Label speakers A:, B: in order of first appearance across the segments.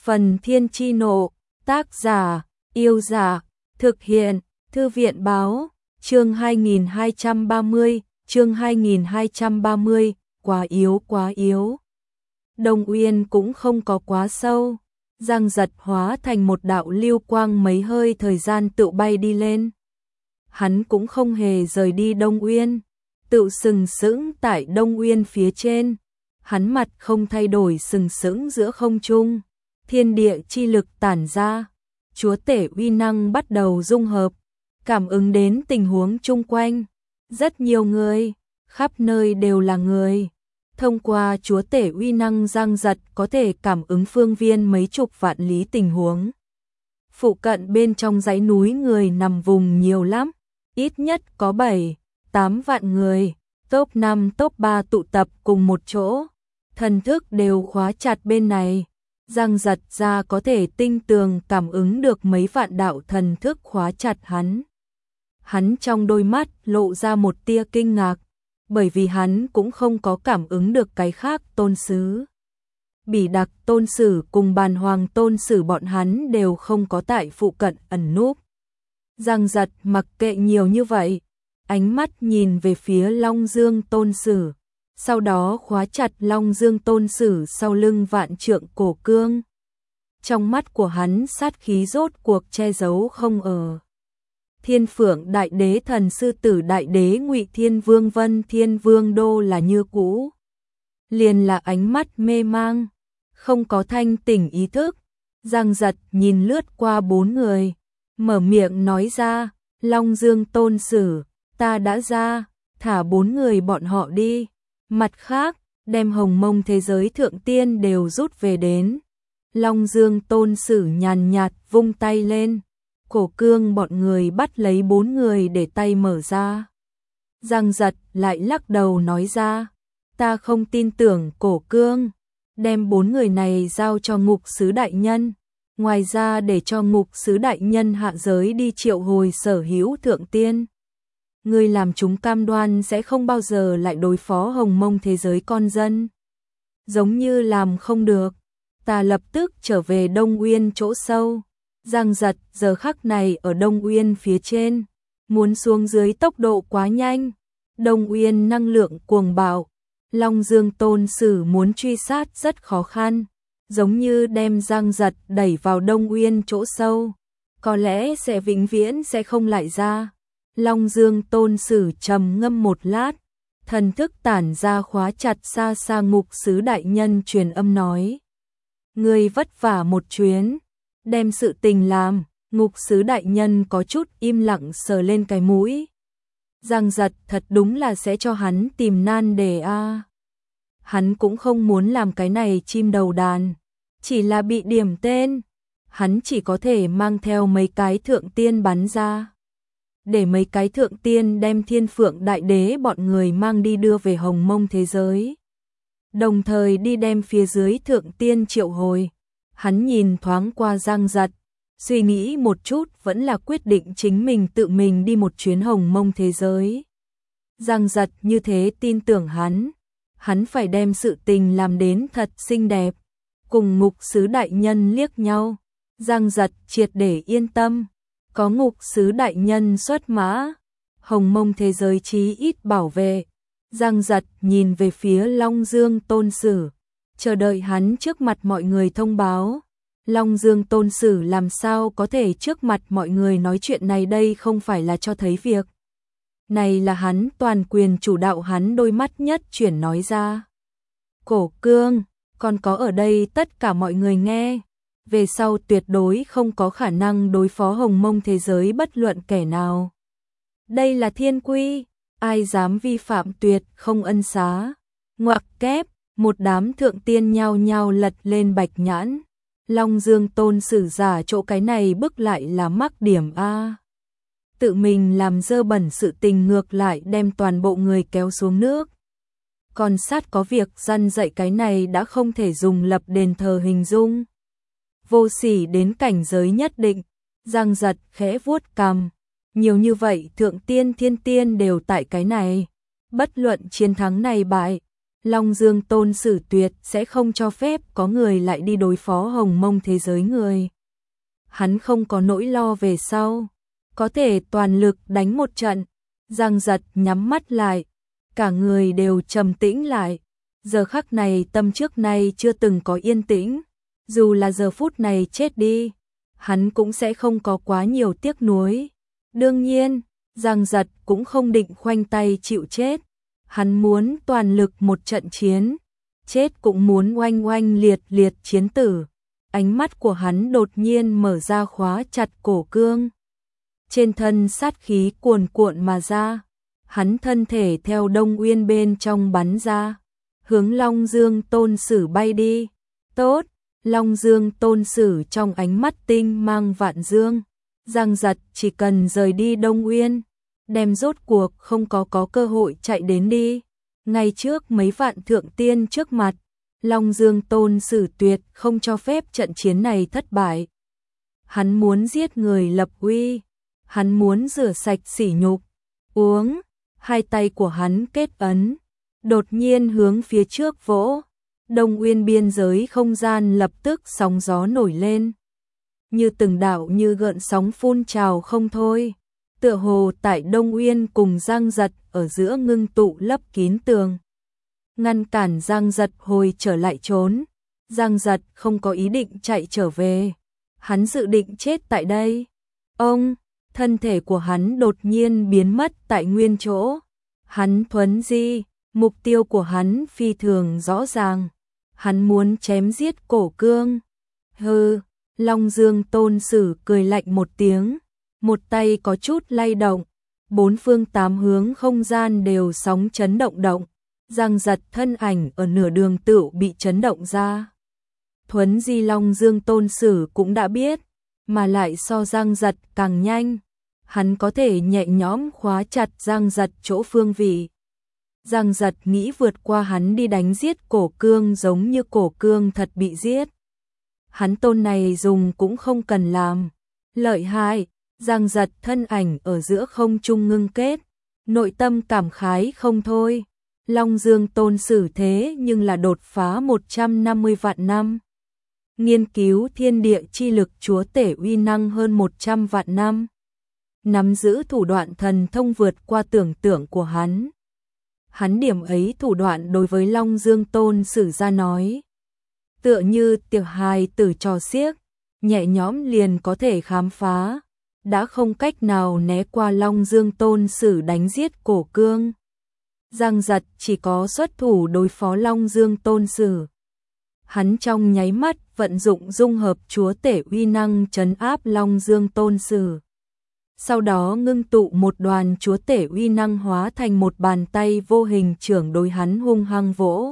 A: Phần Thiên Chi Nộ, tác giả, Yêu Giả, thực hiện, Thư viện Báo, chương 2230, chương 2230, quá yếu. Đông Uyên cũng không có quá sâu, Giang Giật hóa thành một đạo lưu quang mấy hơi thời gian tự bay đi lên. Hắn cũng không hề rời đi Đông Uyên, tự sừng sững tại Đông Uyên phía trên. Hắn mặt không thay đổi sừng sững giữa không trung, thiên địa chi lực tản ra, chúa tể uy năng bắt đầu dung hợp, cảm ứng đến tình huống chung quanh. Rất nhiều người, khắp nơi đều là người. Thông qua chúa tể uy năng, Giang Giật có thể cảm ứng phương viên mấy chục vạn lý tình huống. Phụ cận bên trong dãy núi người nằm vùng nhiều lắm, ít nhất có 7-8 vạn người, top 5 top 3 tụ tập cùng một chỗ. Thần thức đều khóa chặt bên này. Giang Giật ra có thể tinh tường cảm ứng được mấy vạn đạo thần thức khóa chặt hắn. Hắn trong đôi mắt lộ ra một tia kinh ngạc, bởi vì hắn cũng không có cảm ứng được cái khác tôn sứ. Bỉ Đặc tôn sử cùng Bàn Hoàng tôn sử bọn hắn đều không có tại phụ cận ẩn núp. Giang Giật mặc kệ nhiều như vậy, ánh mắt nhìn về phía Long Dương tôn sử, sau đó khóa chặt Long Dương tôn sử sau lưng vạn trượng cổ cương. Trong mắt của hắn sát khí rốt cuộc che giấu không ở. Thiên Phượng Đại Đế, Thần Sư Tử Đại Đế, Ngụy Thiên Vương, Vân Thiên Vương đô là như cũ. Liền là ánh mắt mê mang, không có thanh tỉnh ý thức. Giang Giật nhìn lướt qua 4 người, mở miệng nói ra, Long Dương tôn sử, ta đã ra, thả 4 người bọn họ đi. Mặt khác, đem Hồng Mông thế giới thượng tiên đều rút về đến. Long Dương tôn sử nhàn nhạt vung tay lên, cổ cương bọn người bắt lấy 4 người để tay mở ra. Giang Giật lại lắc đầu nói ra, ta không tin tưởng cổ cương, đem 4 người này giao cho Ngục Sứ Đại Nhân. Ngoài ra để cho Ngục Sứ Đại Nhân hạ giới đi triệu hồi sở hữu thượng tiên. Ngươi làm chúng cam đoan sẽ không bao giờ lại đối phó Hồng Mông thế giới con dân. Giống như làm không được, ta lập tức trở về Đông Uyên chỗ sâu. Giang Giật giờ khắc này ở Đông Uyên phía trên, muốn xuống dưới tốc độ quá nhanh. Đông Uyên năng lượng cuồng bạo, Long Dương tôn sử muốn truy sát rất khó khăn, giống như đem Giang Giật đẩy vào Đông Uyên chỗ sâu, có lẽ sẽ vĩnh viễn sẽ không lại ra. Long Dương tôn sử trầm ngâm một lát, thần thức tản ra khóa chặt xa xa Ngục Sứ Đại Nhân, truyền âm nói, ngươi vất vả một chuyến, đem sự tình làm. Ngục Sứ Đại Nhân có chút im lặng sờ lên cái mũi. Giang Giật thật đúng là sẽ cho hắn tìm nan đề a. Hắn cũng không muốn làm cái này chim đầu đàn, chỉ là bị điểm tên, hắn chỉ có thể mang theo mấy cái thượng tiên bắn ra, để mấy cái thượng tiên đem Thiên Phượng Đại Đế bọn người mang đi đưa về Hồng Mông thế giới, đồng thời đi đem phía dưới thượng tiên triệu hồi. Hắn nhìn thoáng qua Giang Giật, suy nghĩ một chút vẫn là quyết định chính mình tự mình đi một chuyến Hồng Mông thế giới. Giang Giật như thế tin tưởng hắn phải đem sự tình làm đến thật xinh đẹp. Cùng Ngục Sứ Đại Nhân liếc nhau, Giang Giật triệt để yên tâm, có Ngục Sứ Đại Nhân xuất mã, Hồng Mông thế giới chí ít bảo vệ. Giang Giật nhìn về phía Long Dương tôn sử, chờ đợi hắn trước mặt mọi người thông báo. Long Dương tôn sử làm sao có thể trước mặt mọi người nói chuyện này, đây không phải là cho thấy việc này là hắn toàn quyền chủ đạo. Hắn đôi mắt nhất chuyển nói ra, cổ cương, còn có ở đây tất cả mọi người nghe, về sau tuyệt đối không có khả năng đối phó Hồng Mông thế giới bất luận kẻ nào. Đây là thiên quy, ai dám vi phạm tuyệt không ân xá. Ngoặc kép, một đám thượng tiên nhao nhao lật lên bạch nhãn. Long Dương tôn sử giả chỗ cái này bức lại là mắc điểm a. Tự mình làm dơ bẩn sự tình, ngược lại đem toàn bộ người kéo xuống nước. Còn sát có việc răn dạy, cái này đã không thể dùng lập đền thờ hình dung. Vô sỉ đến cảnh giới nhất định. Giang Giật khẽ vuốt cằm, nhiều như vậy thượng tiên thiên tiên đều tại cái này, bất luận chiến thắng này bại, Long Dương Tôn Sử tuyệt sẽ không cho phép có người lại đi đối phó Hồng Mông thế giới người. Hắn không có nỗi lo về sau, có thể toàn lực đánh một trận. Giang Giật nhắm mắt lại, cả người đều trầm tĩnh lại. Giờ khắc này tâm trước nay chưa từng có yên tĩnh, dù là giờ phút này chết đi, hắn cũng sẽ không có quá nhiều tiếc nuối. Đương nhiên, Giang Giật cũng không định khoanh tay chịu chết, hắn muốn toàn lực một trận chiến, chết cũng muốn oanh oanh liệt liệt chiến tử. Ánh mắt của hắn đột nhiên mở ra khóa chặt cổ cương. Trên thân sát khí cuồn cuộn mà ra, hắn thân thể theo Đông Uyên bên trong bắn ra, hướng Long Dương Tôn Sử bay đi. Tốt, Long Dương Tôn Sử trong ánh mắt tinh mang vạn dương. Giang Giật chỉ cần rời đi Đông Uyên, đem rốt cuộc không có cơ hội chạy đến đi. Ngay trước mấy vạn thượng tiên trước mặt, Long Dương Tôn Sử tuyệt không cho phép trận chiến này thất bại. Hắn muốn giết người lập uy, hắn muốn rửa sạch sỉ nhục. Uống, hai tay của hắn kết ấn, đột nhiên hướng phía trước vỗ. Đông Uyên biên giới không gian lập tức sóng gió nổi lên, như từng đạo như gợn sóng phun trào không thôi. Tựa hồ tại Đông Uyên cùng Giang Giật ở giữa ngưng tụ lấp kín tường, ngăn cản Giang Giật hồi trở lại trốn. Giang Giật không có ý định chạy trở về, hắn dự định chết tại đây. Ông, thân thể của hắn đột nhiên biến mất tại nguyên chỗ. Hắn thuấn di, mục tiêu của hắn phi thường rõ ràng. Hắn muốn chém giết cổ cương. Hừ, Long Dương Tôn Sử cười lạnh một tiếng, một tay có chút lay động, bốn phương tám hướng không gian đều sóng chấn động động. Giang Giật thân ảnh ở nửa đường tựu bị chấn động ra. Thuấn di Long Dương Tôn Sử cũng đã biết, mà lại so Giang Giật càng nhanh. Hắn có thể nhẹ nhõm khóa chặt Giang Giật chỗ phương vị. Giang Giật nghĩ vượt qua hắn đi đánh giết cổ cương giống như cổ cương thật bị giết. Hắn tôn này dùng cũng không cần làm. Lợi hại, Giang Giật thân ảnh ở giữa không trung ngưng kết, nội tâm cảm khái không thôi. Long Dương Tôn Sử thế nhưng là đột phá 150 vạn năm. Nghiên cứu thiên địa chi lực chúa tể uy năng hơn 100 vạn năm. Nắm giữ thủ đoạn thần thông vượt qua tưởng tượng của hắn. Hắn điểm ấy thủ đoạn đối với Long Dương Tôn Sử ra nói, tựa như tiểu hài tử trò xiếc, nhẹ nhõm liền có thể khám phá, đã không cách nào né qua Long Dương Tôn Sử đánh giết cổ cương. Giang Giật chỉ có xuất thủ đối phó Long Dương Tôn Sử. Hắn trong nháy mắt vận dụng dung hợp chúa tể uy năng trấn áp Long Dương Tôn Sử. Sau đó ngưng tụ một đoàn chúa tể uy năng hóa thành một bàn tay vô hình chưởng đối hắn hung hăng vỗ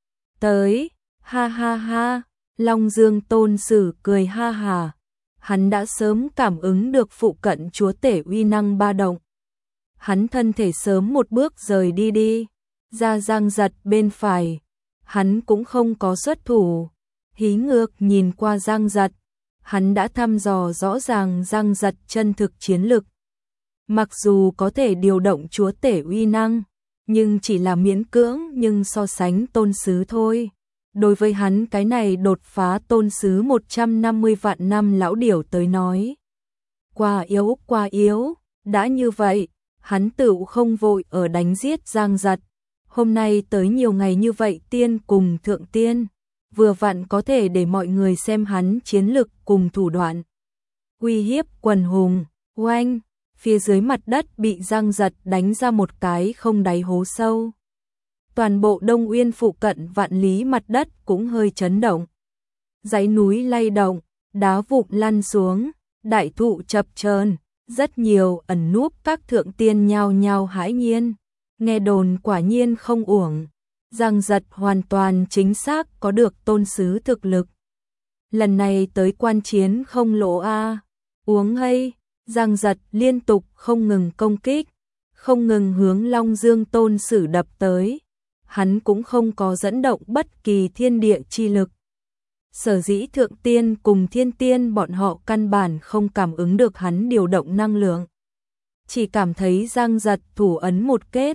A: tới. Ha ha ha, Long Dương Tôn Sử cười ha hà. Hắn đã sớm cảm ứng được phụ cận chúa tể uy năng ba động. Hắn thân thể sớm một bước rời đi ra Giang Giật bên phải. Hắn cũng không có xuất thủ, hí ngược nhìn qua Giang Giật. Hắn đã thăm dò rõ ràng Giang Giật chân thực chiến lực. Mặc dù có thể điều động chúa tể uy năng, nhưng chỉ là miễn cưỡng nhưng so sánh tôn sứ thôi. Đối với hắn cái này đột phá tôn sứ 150 vạn năm lão điểu tới nói, quá yếu, đã như vậy, hắn tựu không vội ở đánh giết Giang Giật. Hôm nay tới nhiều ngày như vậy tiên cùng thượng tiên, vừa vặn có thể để mọi người xem hắn chiến lực cùng thủ đoạn. Uy hiếp quần hùng, oanh, phía dưới mặt đất bị Giang Giật đánh ra một cái không đáy hố sâu. Toàn bộ Đông Uyên phụ cận vạn lý mặt đất cũng hơi chấn động. Dãy núi lay động, đá vụn lăn xuống, đại thụ chập chờn, rất nhiều ẩn núp các thượng tiên nhao nhao hãi nhiên. Nghe đồn quả nhiên không uổng, Giang Giật hoàn toàn chính xác có được tôn sứ thực lực. Lần này tới quan chiến không lỗ a. Uống hay, Giang Giật liên tục không ngừng công kích, không ngừng hướng Long Dương Tôn Sử đập tới. Hắn cũng không có dẫn động bất kỳ thiên địa chi lực. Sở dĩ thượng tiên cùng thiên tiên bọn họ căn bản không cảm ứng được hắn điều động năng lượng. Chỉ cảm thấy Giang Giật thủ ấn một kết,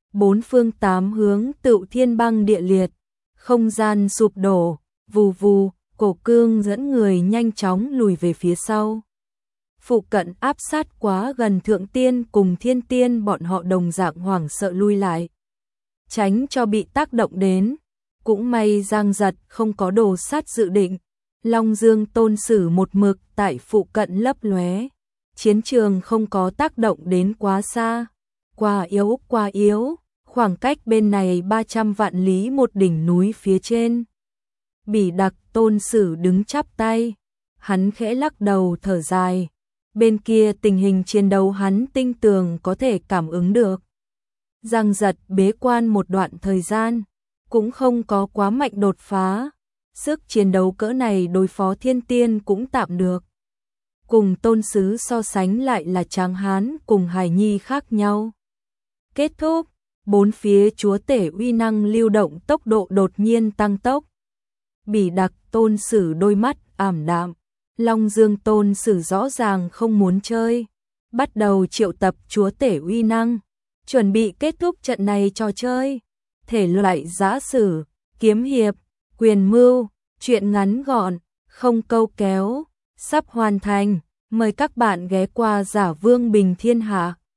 A: bốn phương tám hướng tựu thiên băng địa liệt, không gian sụp đổ, vù vù, Cổ Cương dẫn người nhanh chóng lùi về phía sau. Phụ cận áp sát quá gần Thượng Tiên cùng Thiên Tiên, bọn họ đồng dạng hoảng sợ lui lại, tránh cho bị tác động đến. Cũng may Giang Giật không có đồ sát dự định. Long Dương Tôn Sử một mực tại phụ cận lấp lóe, chiến trường không có tác động đến quá xa. Quá yếu, khoảng cách bên này 300 vạn lý một đỉnh núi phía trên. Bỉ Đặc Tôn Sử đứng chắp tay, hắn khẽ lắc đầu thở dài. Bên kia tình hình chiến đấu hắn tinh tường có thể cảm ứng được. Giang Giật bế quan một đoạn thời gian, cũng không có quá mạnh đột phá. Sức chiến đấu cỡ này đối phó Thiên Tiên cũng tạm được. Cùng Tôn Sứ so sánh lại là Tráng Hán cùng Hải Nhi khác nhau. Kết thúc, bốn phía chúa tể uy năng lưu động tốc độ đột nhiên tăng tốc. Bỉ Đặc Tôn Sử đôi mắt ảm đạm. Long Dương Tôn Sử rõ ràng không muốn chơi, bắt đầu triệu tập chúa tể uy năng, chuẩn bị kết thúc trận này trò chơi. Thể loại giã sử, kiếm hiệp, quyền mưu, truyện ngắn gọn, không câu kéo, sắp hoàn thành. Mời các bạn ghé qua Giả Vương Bình Thiên Hạ.